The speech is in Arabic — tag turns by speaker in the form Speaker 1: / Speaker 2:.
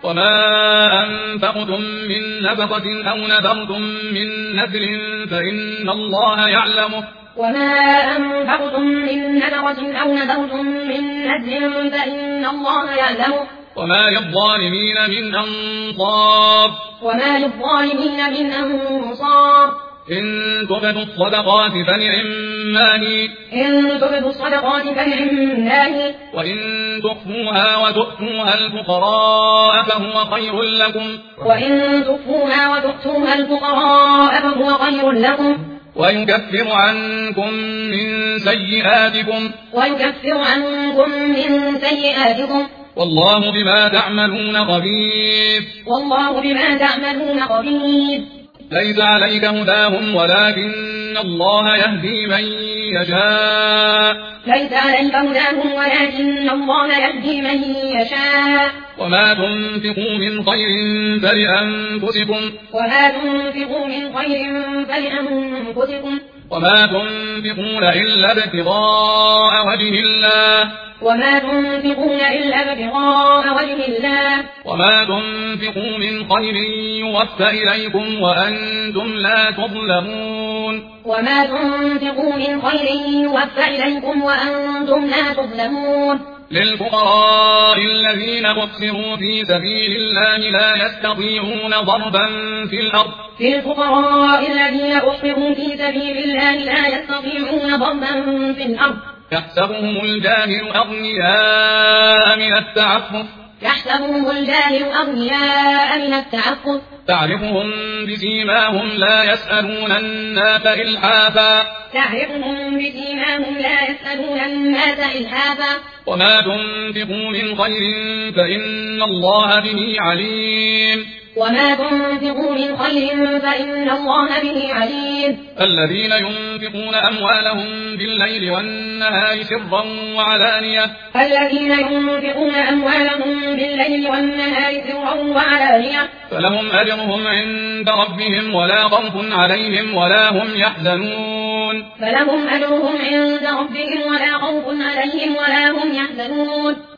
Speaker 1: وما أنفقتم من نفقة أو نذرتم من نذر فإن الله يعلمه
Speaker 2: وما أنفقتم من نفقة أو نذرتم من نذر فإن الله يعلمه
Speaker 1: وما للظالمين من أنصار إن تبدوا الصدقات فنعما هي وإن تخفوها وتؤتوها الفقراء فهو خير لكم ويكفر عنكم من سيئاتكم والله بما تعملون خبير ليس عليك هداهم ولكن الله يهدي من يشاء وما تنفقوا من خير فلأنفسكم وما تنفقون إلا ابتغاء وجه الله وما تنفقوا من خير يوفى إليكم وأنتم لا تظلمون للفقراء الذين أحصروا في سبيل الله لا يستطيعون ضربا في الأرض يحسبهم الجاهل أغنياء من التعفف تعرفهم بسيماهم لا يسألون الناس إلحافا وما تنفقوا من خير فإن الله به عليم الذين ينفقون أموالهم بالليل والنهار سرا وعلانية فلهم أجرهم عند ربهم ولا خوف عليهم ولا هم يحزنون